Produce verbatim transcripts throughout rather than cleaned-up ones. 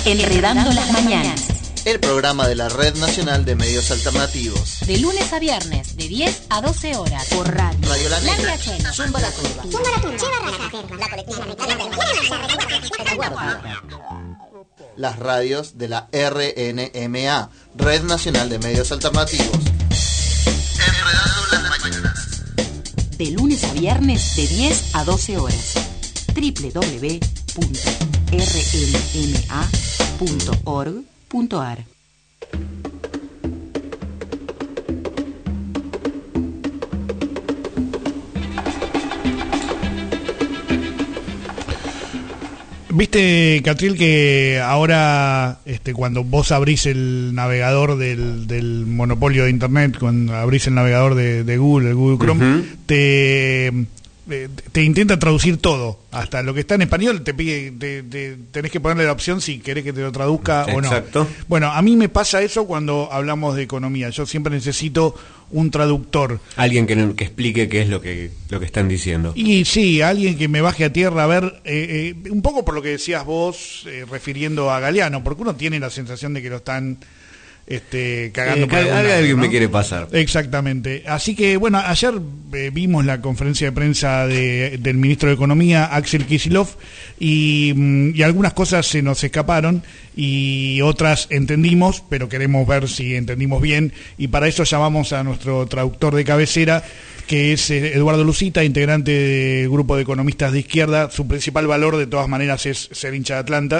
Enredando las mañanas. El programa de la Red Nacional de Medios Alternativos. De lunes a viernes, de diez a doce horas. Por radio. Radio La Negra. La Chena. Zumba la Curva. Zumba la Curva. La colectiva. Las radios de la R N M A, Red Nacional de Medios Alternativos. Enredando las mañanas. De lunes a viernes, de diez a doce horas. doble u doble u doble u punto r n m a punto org punto a r. Viste, Catriel, que ahora este, cuando vos abrís el navegador del, del monopolio de Internet, cuando abrís el navegador de, de Google, el Google Chrome, uh-huh. te... te intenta traducir todo, hasta lo que está en español te pide, te, te, tenés que ponerle la opción si querés que te lo traduzca. Exacto. O no. Bueno, a mí me pasa eso cuando hablamos de economía. Yo siempre necesito un traductor. Alguien que, que explique qué es lo que lo que están diciendo. Y sí, alguien que me baje a tierra a ver, eh, eh, un poco por lo que decías vos, eh, refiriendo a Galeano, porque uno tiene la sensación de que lo están... Este, cagando eh, por algún lado, alguien ¿no? me quiere pasar. Exactamente. Así que, bueno, ayer eh, vimos la conferencia de prensa de, del ministro de Economía, Axel Kicillof, y, y algunas cosas se nos escaparon y otras entendimos, pero queremos ver si entendimos bien, y para eso llamamos a nuestro traductor de cabecera, que es Eduardo Lucita, integrante del grupo de economistas de izquierda. Su principal valor, de todas maneras, es ser hincha de Atlanta,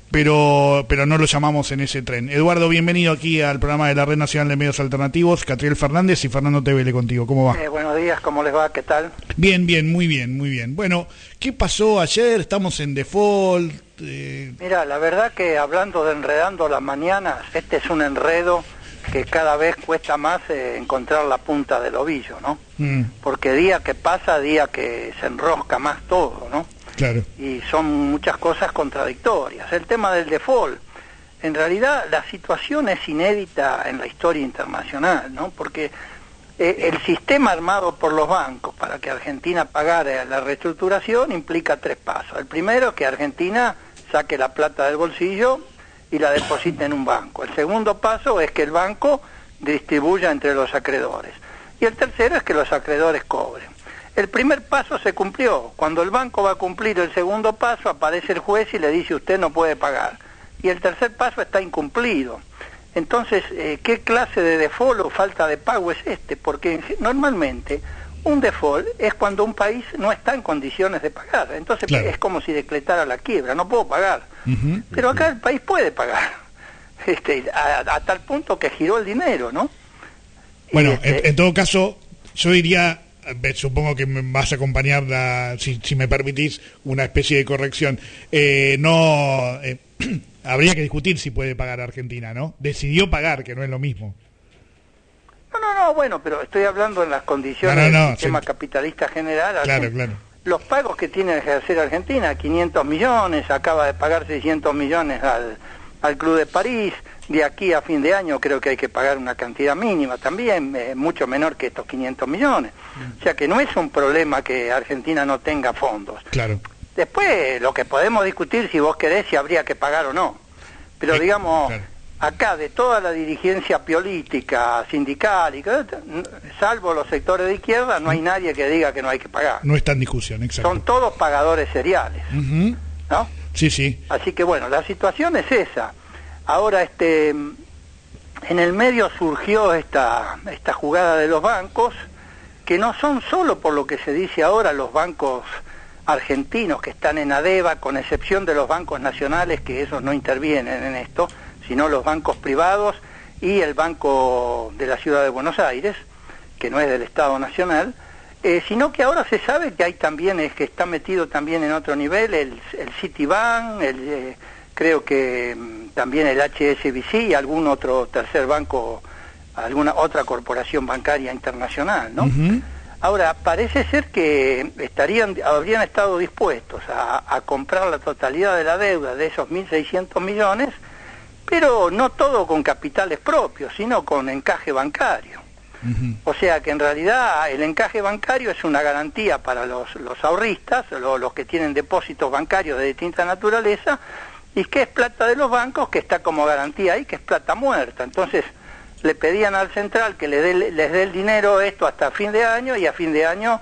pero pero no lo llamamos en ese tren. Eduardo, bienvenido aquí al programa de la Red Nacional de Medios Alternativos. Catriel Fernández y Fernando Tevele contigo. ¿Cómo va? Eh, buenos días, ¿cómo les va? ¿Qué tal? Bien, bien, muy bien, muy bien. Bueno, ¿qué pasó ayer? ¿Estamos en default? Eh... Mira, la verdad que hablando de enredando las mañanas, este es un enredo que cada vez cuesta más eh, encontrar la punta del ovillo, ¿no? Mm. Porque día que pasa, día que se enrosca más todo, ¿no? Claro. Y son muchas cosas contradictorias. El tema del default, en realidad la situación es inédita en la historia internacional, ¿no? Porque eh, el sistema armado por los bancos para que Argentina pagara la reestructuración implica tres pasos. El primero es que Argentina saque la plata del bolsillo y la deposita en un banco. El segundo paso es que el banco distribuya entre los acreedores. Y el tercero es que los acreedores cobren. El primer paso se cumplió. Cuando el banco va a cumplir el segundo paso, aparece el juez y le dice usted no puede pagar. Y el tercer paso está incumplido. Entonces, eh, ¿qué clase de default o falta de pago es este? Porque normalmente un default es cuando un país no está en condiciones de pagar. Entonces claro. Es como si decretara la quiebra, no puedo pagar. Uh-huh. Pero acá el país puede pagar, este, a, a tal punto que giró el dinero, ¿no? Bueno, y este, en, en todo caso, yo diría, supongo que me vas a acompañar, la, si, si me permitís, una especie de corrección. Eh, no, eh, habría que discutir si puede pagar Argentina, ¿no? Decidió pagar, que no es lo mismo. No, no, no, bueno, pero estoy hablando en las condiciones no, no, no, del sistema sí. capitalista general. Claro, claro. Los pagos que tiene que hacer Argentina, quinientos millones, acaba de pagar seiscientos millones al, al Club de París, de aquí a fin de año creo que hay que pagar una cantidad mínima también, eh, mucho menor que estos quinientos millones. Mm. O sea que no es un problema que Argentina no tenga fondos. Claro. Después lo que podemos discutir, si vos querés, si habría que pagar o no. Pero sí, digamos... Claro. Acá, de toda la dirigencia política, sindical, y salvo los sectores de izquierda, no hay nadie que diga que no hay que pagar. No está en discusión, exacto. Son todos pagadores seriales, uh-huh. ¿no? Sí, sí. Así que bueno, la situación es esa. Ahora, este, en el medio surgió esta, esta jugada de los bancos, que no son solo por lo que se dice ahora los bancos argentinos que están en ADEVA, con excepción de los bancos nacionales, que esos no intervienen en esto, sino los bancos privados y el Banco de la Ciudad de Buenos Aires, que no es del Estado Nacional, eh, sino que ahora se sabe que hay también, es que está metido también en otro nivel, el, el Citibank, el, eh, creo que mm, también el H S B C y algún otro tercer banco, alguna otra corporación bancaria internacional, ¿no? Uh-huh. Ahora, parece ser que estarían, habrían estado dispuestos a, a comprar la totalidad de la deuda de esos mil seiscientos millones, pero no todo con capitales propios, sino con encaje bancario. Uh-huh. O sea que en realidad el encaje bancario es una garantía para los, los ahorristas, los, los que tienen depósitos bancarios de distinta naturaleza, y que es plata de los bancos que está como garantía ahí, que es plata muerta. Entonces le pedían al central que le dé, les dé el dinero esto hasta fin de año y a fin de año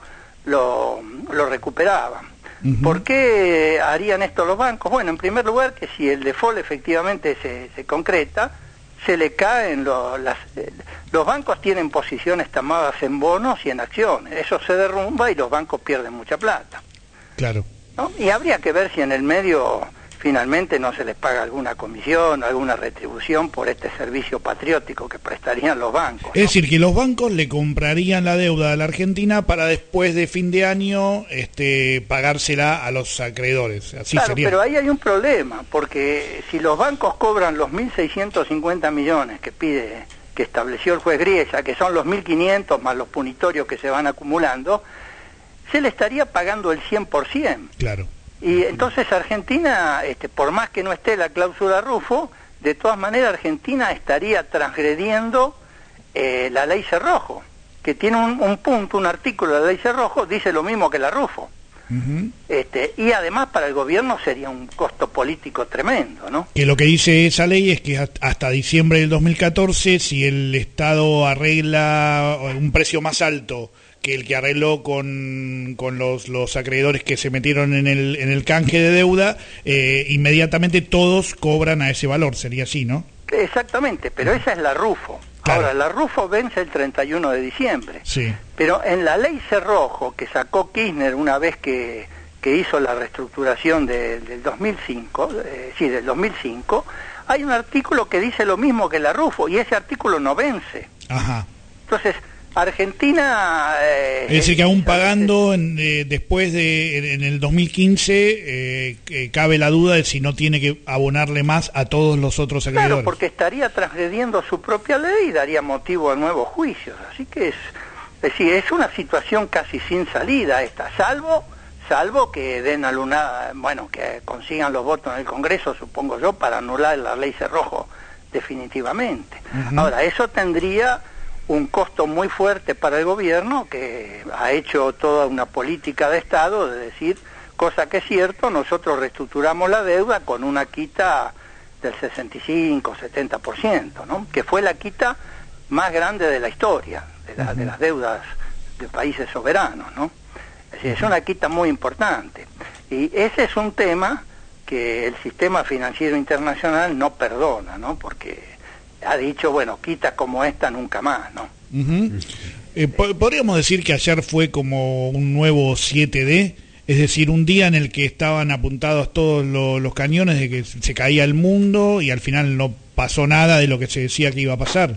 lo, lo recuperaban. Uh-huh. ¿Por qué harían esto los bancos? Bueno, en primer lugar, que si el default efectivamente se, se concreta, se le caen lo, las... Eh, los bancos tienen posiciones tomadas en bonos y en acciones. Eso se derrumba y los bancos pierden mucha plata. Claro. ¿No? Y habría que ver si en el medio finalmente no se les paga alguna comisión, alguna retribución por este servicio patriótico que prestarían los bancos, ¿no? Es decir, que los bancos le comprarían la deuda a la Argentina para después de fin de año este, pagársela a los acreedores. Así claro, sería. Pero ahí hay un problema, porque si los bancos cobran los mil seiscientos cincuenta millones que pide, que estableció el juez Griesa, que son los mil quinientos más los punitorios que se van acumulando, se le estaría pagando el cien por ciento. Claro. Y entonces Argentina, este, por más que no esté la cláusula Rufo, de todas maneras Argentina estaría transgrediendo eh, la ley Cerrojo, que tiene un, un punto, un artículo de la ley Cerrojo, dice lo mismo que la Rufo. Uh-huh. Este, y además para el gobierno sería un costo político tremendo, ¿no? Que lo que dice esa ley es que hasta diciembre del dos mil catorce, si el Estado arregla un precio más alto que el que arregló con, con los, los acreedores que se metieron en el, en el canje de deuda, eh, inmediatamente todos cobran a ese valor, sería así, ¿no? Exactamente, pero esa es la Rufo. Claro. Ahora, la Rufo vence el treinta y uno de diciembre, sí. Pero en la ley Cerrojo, que sacó Kirchner una vez que, que hizo la reestructuración de, del dos mil cinco, eh, sí, del dos mil cinco, hay un artículo que dice lo mismo que la Rufo, y ese artículo no vence. Ajá. Entonces, Argentina... Eh, es decir, que aún pagando en, eh, después de en, en el dos mil quince, eh, eh, cabe la duda de si no tiene que abonarle más a todos los otros acreedores. Claro, porque estaría transgrediendo su propia ley y daría motivo a nuevos juicios. Así que es, es decir, es una situación casi sin salida esta, salvo salvo que den alguna, bueno, que consigan los votos en el Congreso, supongo yo, para anular la ley Cerrojo definitivamente. Uh-huh. Ahora, eso tendría un costo muy fuerte para el gobierno, que ha hecho toda una política de Estado de decir, cosa que es cierto, nosotros reestructuramos la deuda con una quita del sesenta y cinco, setenta por ciento, ¿no? Que fue la quita más grande de la historia, de, la, uh-huh. de las deudas de países soberanos, ¿no? Es decir, es una quita muy importante. Y ese es un tema que el sistema financiero internacional no perdona, ¿no? Porque ha dicho, bueno, quitas como esta nunca más, ¿no? Uh-huh. Eh, po- podríamos decir que ayer fue como un nuevo siete D, es decir, un día en el que estaban apuntados todos lo, los cañones de que se caía el mundo y al final no pasó nada de lo que se decía que iba a pasar.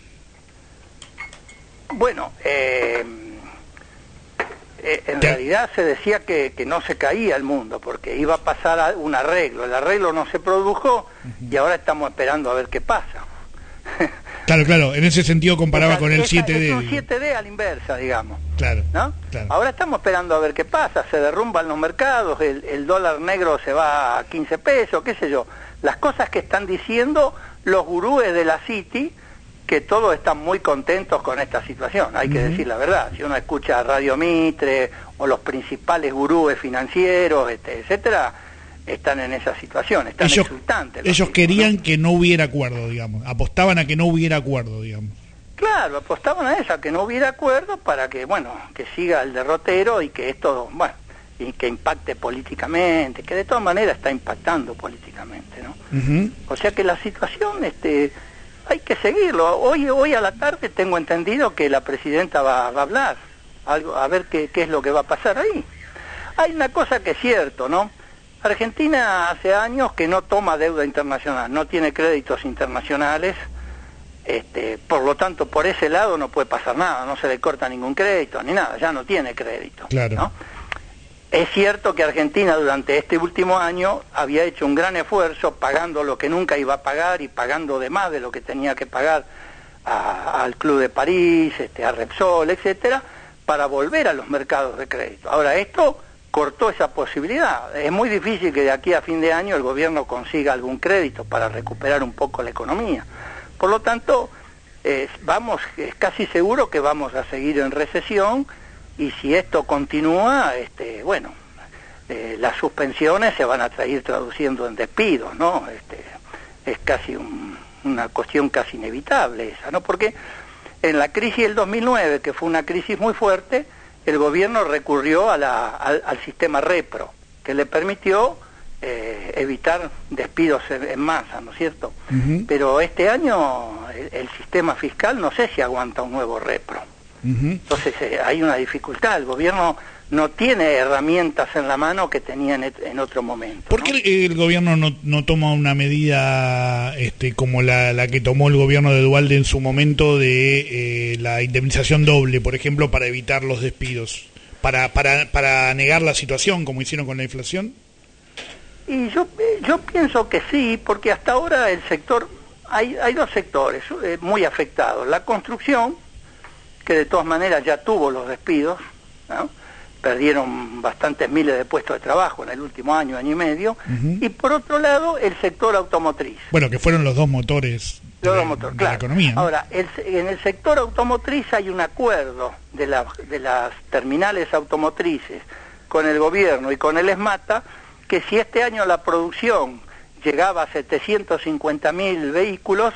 Bueno, eh, eh, en ¿Te... realidad se decía que, que no se caía el mundo porque iba a pasar un arreglo. El arreglo no se produjo uh-huh. y ahora estamos esperando a ver qué pasa. Claro, claro, en ese sentido comparaba o sea, con el siete D. Es un siete D a la inversa, digamos. Claro, ¿no? Claro. Ahora estamos esperando a ver qué pasa, se derrumban los mercados, el, el dólar negro se va a quince pesos, qué sé yo. Las cosas que están diciendo los gurúes de la City, que todos están muy contentos con esta situación, hay que uh-huh. decir la verdad. Si uno escucha a Radio Mitre o los principales gurúes financieros, este, etcétera, están en esa situación, están ellos, exultantes. Ellos tipos, querían ¿no? que no hubiera acuerdo, digamos, apostaban a que no hubiera acuerdo, digamos. Claro, apostaban a eso, a que no hubiera acuerdo para que, bueno, que siga el derrotero y que esto, bueno, y que impacte políticamente, que de todas maneras está impactando políticamente, ¿no? Uh-huh. O sea que la situación, este, hay que seguirlo. Hoy, hoy a la tarde tengo entendido que la presidenta va, va a hablar, algo, a ver qué, qué es lo que va a pasar ahí. Hay una cosa que es cierto, ¿no? Argentina hace años que no toma deuda internacional, no tiene créditos internacionales, este, por lo tanto por ese lado no puede pasar nada, no se le corta ningún crédito ni nada, ya no tiene crédito. Claro. ¿no? Es cierto que Argentina durante este último año había hecho un gran esfuerzo pagando lo que nunca iba a pagar y pagando de más de lo que tenía que pagar a, al Club de París, este, a Repsol, etcétera, para volver a los mercados de crédito. Ahora esto cortó esa posibilidad. Es muy difícil que de aquí a fin de año el gobierno consiga algún crédito para recuperar un poco la economía. Por lo tanto, eh, vamos, es casi seguro que vamos a seguir en recesión y si esto continúa, este, bueno, eh, las suspensiones se van a ir traduciendo en despidos, ¿no? Este, es casi un, una cuestión casi inevitable esa, ¿no? Porque en la crisis del dos mil nueve, que fue una crisis muy fuerte, el gobierno recurrió a la, al, al sistema repro, que le permitió eh, evitar despidos en, en masa, ¿no es cierto? Uh-huh. Pero este año el, el sistema fiscal no sé si aguanta un nuevo repro. Uh-huh. Entonces eh, hay una dificultad, el gobierno no tiene herramientas en la mano que tenía en, en otro momento. ¿Por qué ¿no? el, el gobierno no, no toma una medida este, como la, la que tomó el gobierno de Duhalde en su momento de eh, la indemnización doble, por ejemplo, para evitar los despidos, para, para, para negar la situación como hicieron con la inflación? Y yo, yo pienso que sí, porque hasta ahora el sector, hay, hay dos sectores eh, muy afectados. La construcción, que de todas maneras ya tuvo los despidos, ¿no? Perdieron bastantes miles de puestos de trabajo en el último año, año y medio, uh-huh. Y por otro lado el sector automotriz. Bueno, que fueron los dos motores de, los dos motores, de claro. la economía, ¿no? Ahora, el, en el sector automotriz hay un acuerdo de, la, de las terminales automotrices con el gobierno y con el ESMATA, que si este año la producción llegaba a setecientos cincuenta mil vehículos,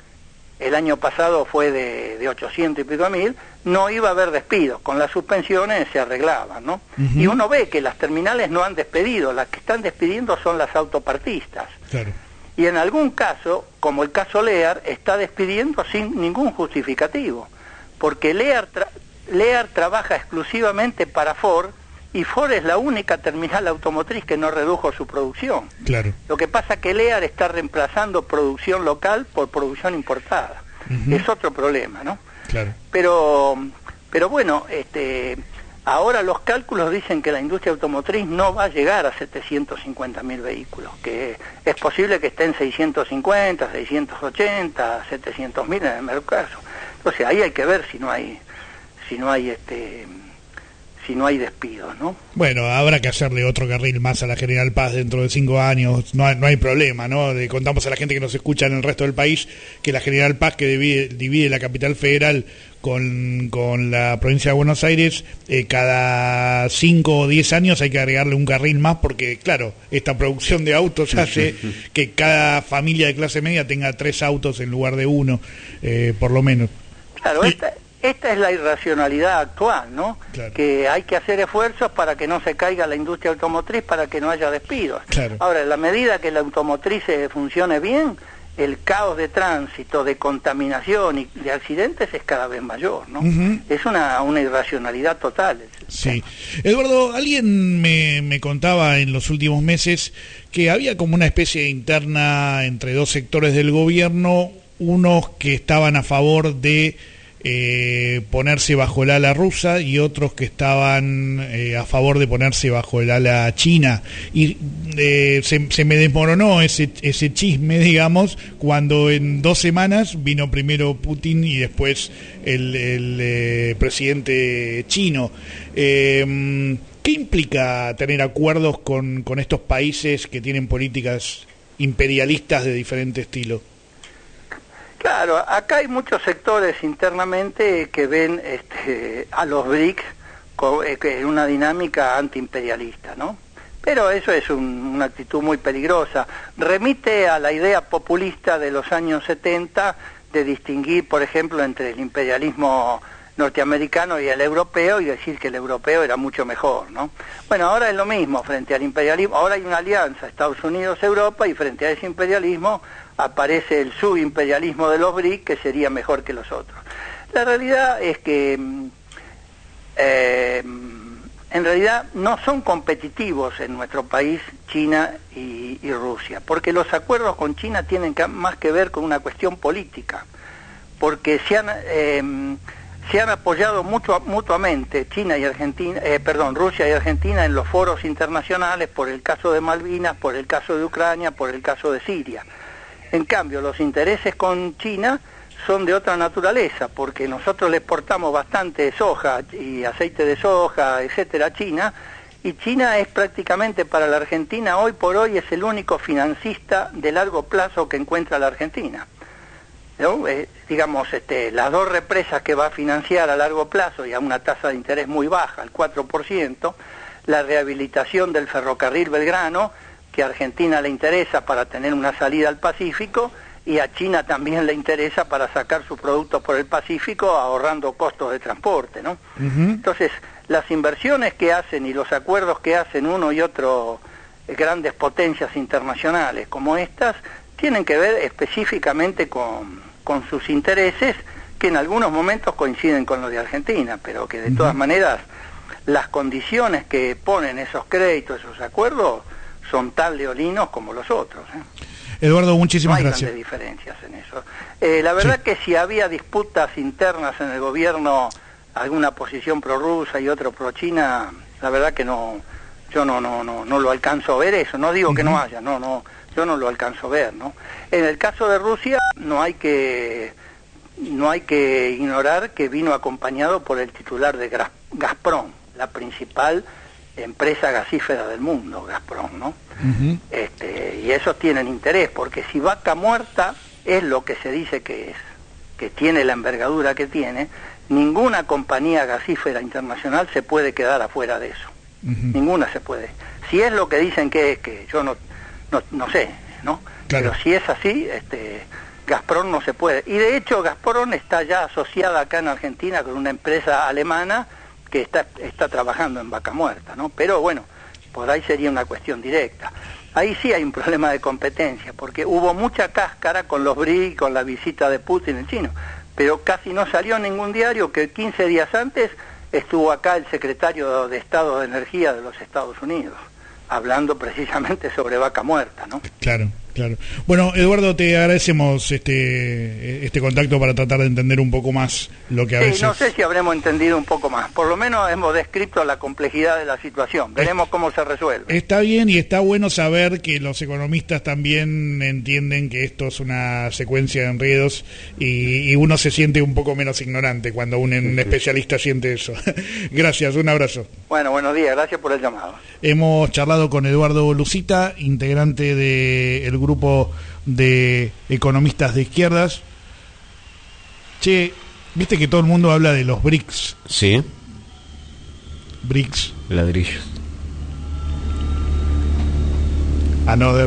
el año pasado fue de, de ochocientos y pico mil, no iba a haber despidos, con las suspensiones se arreglaban, ¿no? Uh-huh. Y uno ve que las terminales no han despedido, las que están despidiendo son las autopartistas. Claro. Y en algún caso, como el caso Lear, está despidiendo sin ningún justificativo, porque Lear, tra- Lear trabaja exclusivamente para Ford, y Ford es la única terminal automotriz que no redujo su producción. Claro. Lo que pasa es que Lear está reemplazando producción local por producción importada. Uh-huh. Es otro problema, ¿no? Claro. Pero, pero bueno, este, ahora los cálculos dicen que la industria automotriz no va a llegar a setecientos cincuenta mil vehículos, que es posible que esté en seiscientos cincuenta, seiscientos ochenta, setecientos mil en el mejor caso. Entonces ahí hay que ver si no hay, si no hay este... si no hay despidos, ¿no? Bueno, habrá que hacerle otro carril más a la General Paz dentro de cinco años, no hay, no hay problema, ¿no? Le contamos a la gente que nos escucha en el resto del país que la General Paz, que divide, divide la capital federal con, con la provincia de Buenos Aires, eh, cada cinco o diez años hay que agregarle un carril más porque, claro, esta producción de autos hace que cada familia de clase media tenga tres autos en lugar de uno, eh, por lo menos. Claro, esta... Esta es la irracionalidad actual, ¿no? Claro. Que hay que hacer esfuerzos para que no se caiga la industria automotriz, para que no haya despidos. Claro. Ahora, en la medida que la automotriz eh, funcione bien, el caos de tránsito, de contaminación y de accidentes es cada vez mayor, ¿no? Uh-huh. Es una, una irracionalidad total. Sí. Eduardo, alguien me, me contaba en los últimos meses que había como una especie interna entre dos sectores del gobierno, unos que estaban a favor de Eh, ponerse bajo el ala rusa y otros que estaban eh, a favor de ponerse bajo el ala china, y eh, se, se me desmoronó ese, ese chisme, digamos, cuando en dos semanas vino primero Putin y después el, el eh, presidente chino. Eh, ¿qué implica tener acuerdos con, con estos países que tienen políticas imperialistas de diferente estilo? Claro, acá hay muchos sectores internamente que ven este, a los B R I C con, eh, en una dinámica antiimperialista, ¿no? Pero eso es un, una actitud muy peligrosa. Remite a la idea populista de los años setenta de distinguir, por ejemplo, entre el imperialismo norteamericano y el europeo y decir que el europeo era mucho mejor, ¿no? Bueno, ahora es lo mismo frente al imperialismo. Ahora hay una alianza Estados Unidos-Europa y frente a ese imperialismo aparece el subimperialismo de los B R I C, que sería mejor que los otros. La realidad es que eh, en realidad no son competitivos en nuestro país China y, y Rusia, porque los acuerdos con China tienen que, más que ver con una cuestión política, porque se han, eh, se han apoyado mucho, mutuamente China y Argentina, eh, perdón, Rusia y Argentina en los foros internacionales por el caso de Malvinas, por el caso de Ucrania, por el caso de Siria. En cambio, los intereses con China son de otra naturaleza, porque nosotros le exportamos bastante soja y aceite de soja, etcétera, a China, y China es prácticamente para la Argentina, hoy por hoy, es el único financista de largo plazo que encuentra la Argentina. ¿No? Eh, digamos, este, las dos represas que va a financiar a largo plazo y a una tasa de interés muy baja, el cuatro por ciento, la rehabilitación del ferrocarril Belgrano, que a Argentina le interesa para tener una salida al Pacífico, y a China también le interesa para sacar sus productos por el Pacífico ahorrando costos de transporte, ¿no? Uh-huh. Entonces, las inversiones que hacen y los acuerdos que hacen uno y otro eh, grandes potencias internacionales como estas, tienen que ver específicamente con, con sus intereses, que en algunos momentos coinciden con los de Argentina, pero que de uh-huh. todas maneras las condiciones que ponen esos créditos, esos acuerdos, son tan leoninos como los otros, ¿eh? Eduardo, muchísimas no hay gracias. grandes diferencias en eso. Eh, la verdad sí. que si había disputas internas en el gobierno, alguna posición prorrusa y otro pro-China, la verdad que no, yo no, no, no, no lo alcanzo a ver eso. No digo uh-huh. que no haya, no, no, yo no lo alcanzo a ver, ¿no? En el caso de Rusia no hay que, no hay que ignorar que vino acompañado por el titular de Gazprom, la principal empresa gasífera del mundo, Gazprom, ¿no? Uh-huh. Este, y esos tienen interés, porque si Vaca Muerta es lo que se dice que es, que tiene la envergadura que tiene, ninguna compañía gasífera internacional se puede quedar afuera de eso. Uh-huh. Ninguna se puede. Si es lo que dicen que es, que yo no, no, no sé, ¿no? Claro. Pero si es así, este, Gazprom no se puede. Y de hecho Gazprom está ya asociada acá en Argentina con una empresa alemana que está, está trabajando en Vaca Muerta, ¿no? Pero bueno, por ahí sería una cuestión directa. Ahí sí hay un problema de competencia, porque hubo mucha cáscara con los B R I C, con la visita de Putin en China, pero casi no salió en ningún diario que quince días antes estuvo acá el secretario de Estado de Energía de los Estados Unidos, hablando precisamente sobre Vaca Muerta, ¿no? Claro. Claro. Bueno, Eduardo, te agradecemos este este contacto para tratar de entender un poco más lo que a sí, veces... no sé si habremos entendido un poco más. Por lo menos hemos descrito la complejidad de la situación. Veremos cómo se resuelve. Está bien y está bueno saber que los economistas también entienden que esto es una secuencia de enredos y, y uno se siente un poco menos ignorante cuando un, un especialista siente eso. Gracias, un abrazo. Bueno, buenos días, gracias por el llamado. Hemos charlado con Eduardo Lucita, integrante del grupo de economistas de izquierdas. Che, viste que todo el mundo habla de los B R I C S. Sí. B R I C S. Ladrillos. Another.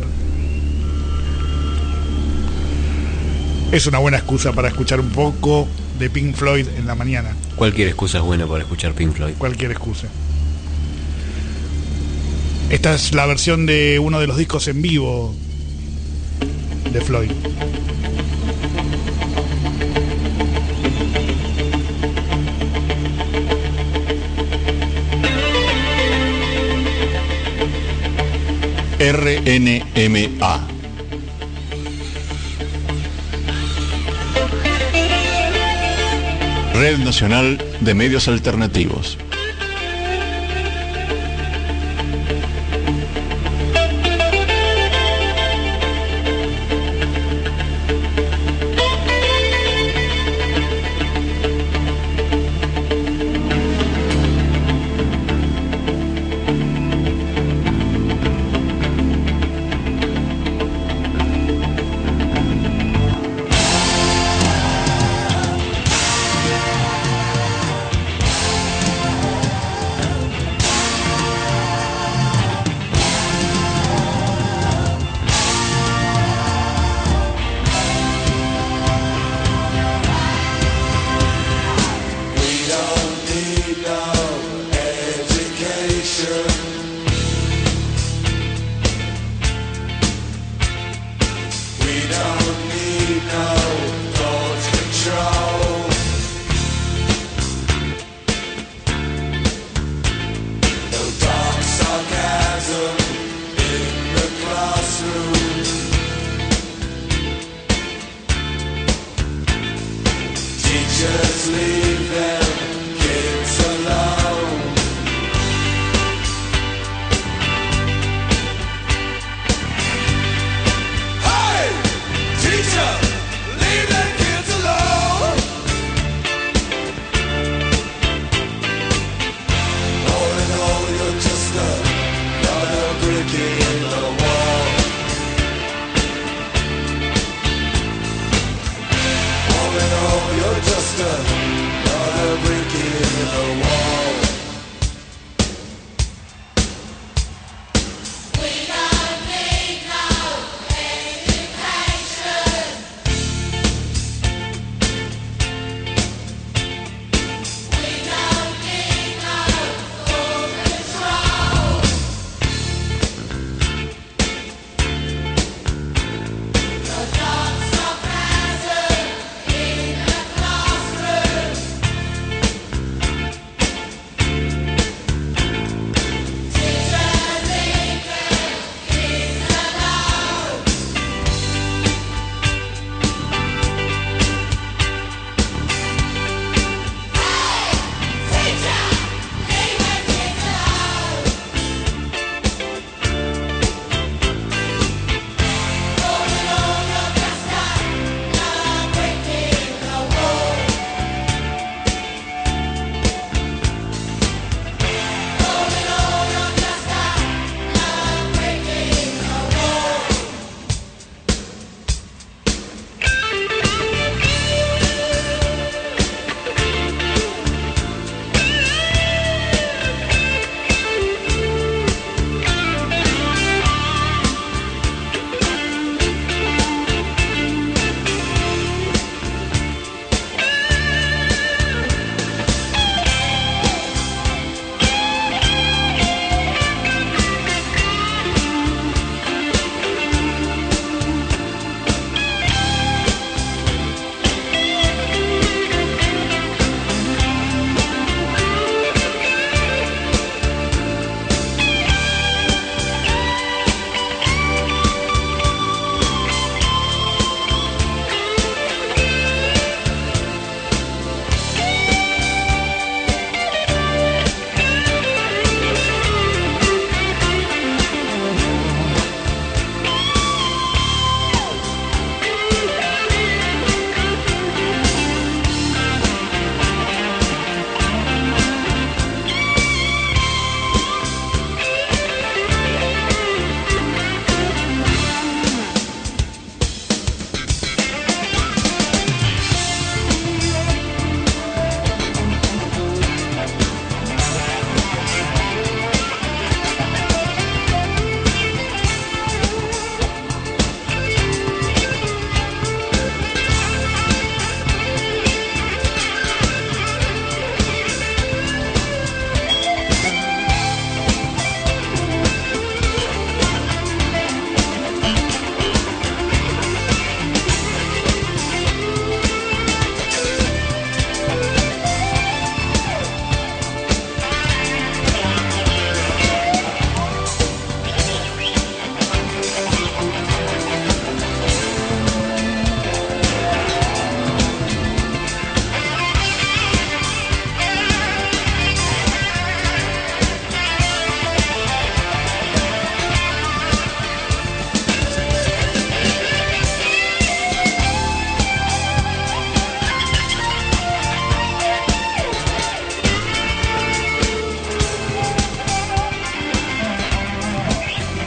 Es una buena excusa para escuchar un poco de Pink Floyd en la mañana. Cualquier excusa es buena para escuchar Pink Floyd. Cualquier excusa. Esta es la versión de uno de los discos en vivo de Floyd. R N M A. Red Nacional de Medios Alternativos.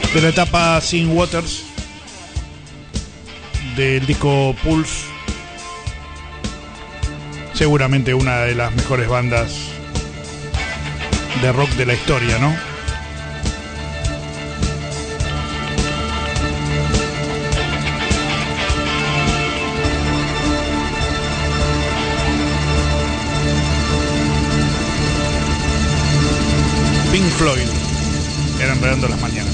de la etapa Sin Waters del disco Pulse, seguramente una de las mejores bandas de rock de la historia, ¿no? Pink Floyd, era Enredando las Mañanas.